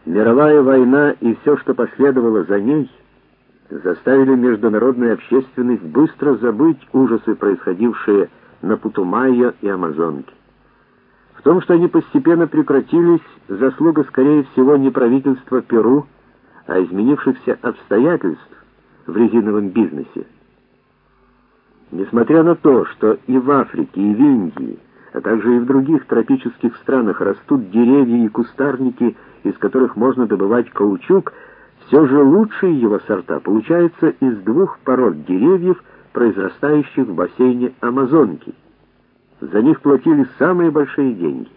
Мировая война и все, что последовало за ней, заставили международную общественность быстро забыть ужасы, происходившие на Путумайо и Амазонке. В том, что они постепенно прекратились, заслуга, скорее всего, не правительства Перу, а изменившихся обстоятельств в резиновом бизнесе. Несмотря на то, что и в Африке, и в Индии, а также и в других тропических странах растут деревья и кустарники, из которых можно добывать каучук, все же лучшие его сорта получаются из двух пород деревьев, произрастающих в бассейне Амазонки. За них платили самые большие деньги.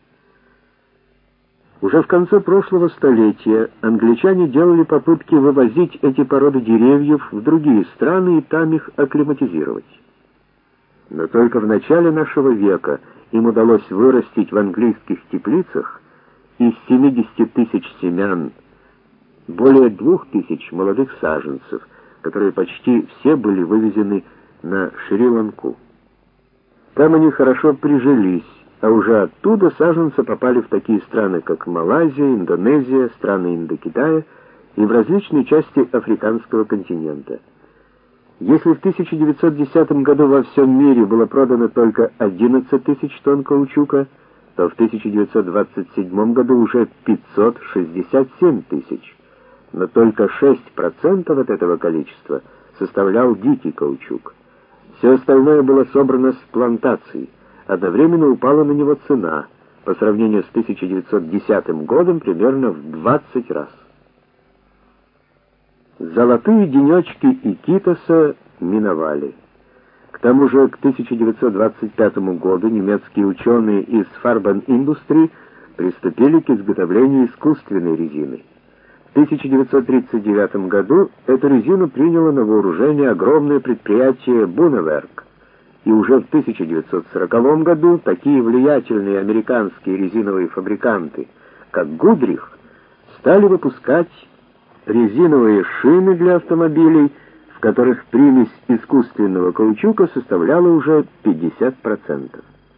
Уже в конце прошлого столетия англичане делали попытки вывозить эти породы деревьев в другие страны и там их акклиматизировать. Но только в начале нашего века им удалось вырастить в английских теплицах из 70 тысяч семян более 2000 молодых саженцев, которые почти все были вывезены на Шри-Ланку. Там они хорошо прижились, а уже оттуда саженцы попали в такие страны, как Малайзия, Индонезия, страны Индокитая и в различные части африканского континента. Если в 1910 году во всем мире было продано только 11 тысяч тонн каучука, то в 1927 году уже 567 тысяч. Но только 6% от этого количества составлял дикий каучук. Все остальное было собрано с плантаций. Одновременно упала на него цена, по сравнению с 1910 годом, примерно в 20 раз. Золотые денечки Икитоса миновали. К тому же к 1925 году немецкие ученые из Farben Industrie приступили к изготовлению искусственной резины. В 1939 году эту резину приняло на вооружение огромное предприятие Бунаверк, и уже в 1940 году такие влиятельные американские резиновые фабриканты, как Гудрих, стали выпускать резиновые шины для автомобилей, в которых примесь искусственного каучука составляла уже 50%.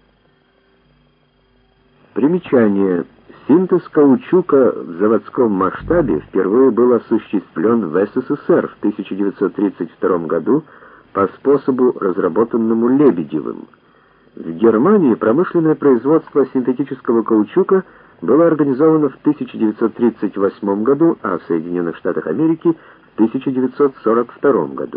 Примечание. Синтез каучука в заводском масштабе впервые был осуществлен в СССР в 1932 году по способу, разработанному Лебедевым. В Германии промышленное производство синтетического каучука было организовано в 1938 году, а в Соединенных Штатах Америки в 1942 году.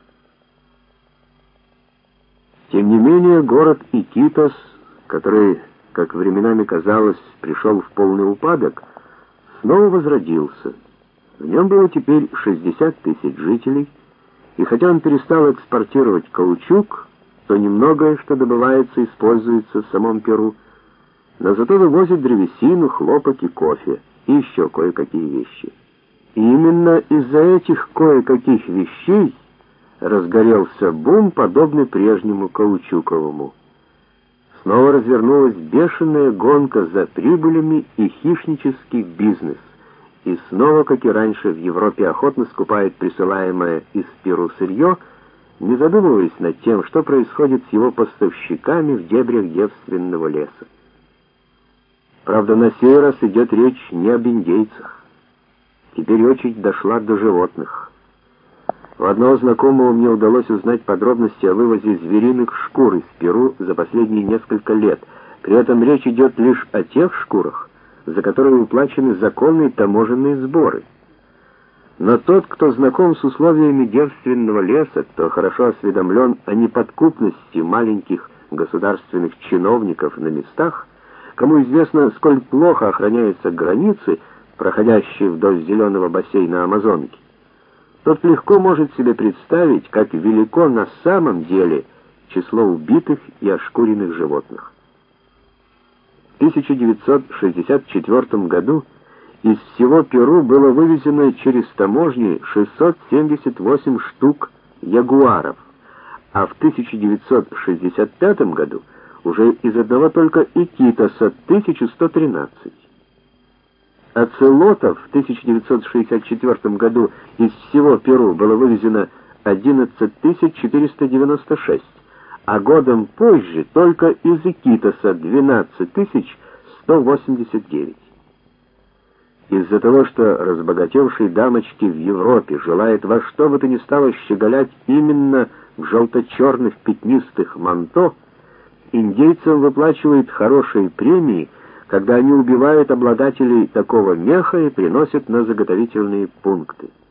Тем не менее, город Икитос, который, как временами казалось, пришел в полный упадок, снова возродился. В нем было теперь 60 тысяч жителей, и хотя он перестал экспортировать каучук, то немногое, что добывается, используется в самом Перу, но зато вывозит древесину, хлопок и кофе, и еще кое-какие вещи. И именно из-за этих кое-каких вещей разгорелся бум, подобный прежнему каучуковому. Снова развернулась бешеная гонка за прибылями и хищнический бизнес. И снова, как и раньше, в Европе охотно скупают присылаемое из Перу сырье, не задумываясь над тем, что происходит с его поставщиками в дебрях девственного леса. Правда, на сей раз идет речь не об индейцах. Теперь очередь дошла до животных. У одного знакомого мне удалось узнать подробности о вывозе звериных шкур из Перу за последние несколько лет. При этом речь идет лишь о тех шкурах, за которые уплачены законные таможенные сборы. Но тот, кто знаком с условиями девственного леса, кто хорошо осведомлен о неподкупности маленьких государственных чиновников на местах, кому известно, сколь плохо охраняются границы, проходящие вдоль зеленого бассейна Амазонки, тот легко может себе представить, как велико на самом деле число убитых и ошкуренных животных. В 1964 году из всего Перу было вывезено через таможни 678 штук ягуаров, а в 1965 году уже из одного только Икитоса 1113. Оцелотов в 1964 году из всего Перу было вывезено 11 496, а годом позже только из Икитоса 12 189. Из-за того, что разбогатевшие дамочки в Европе желают во что бы то ни стало щеголять именно в желто-черных пятнистых манто, индейцам выплачивают хорошие премии, когда они убивают обладателей такого меха и приносят на заготовительные пункты.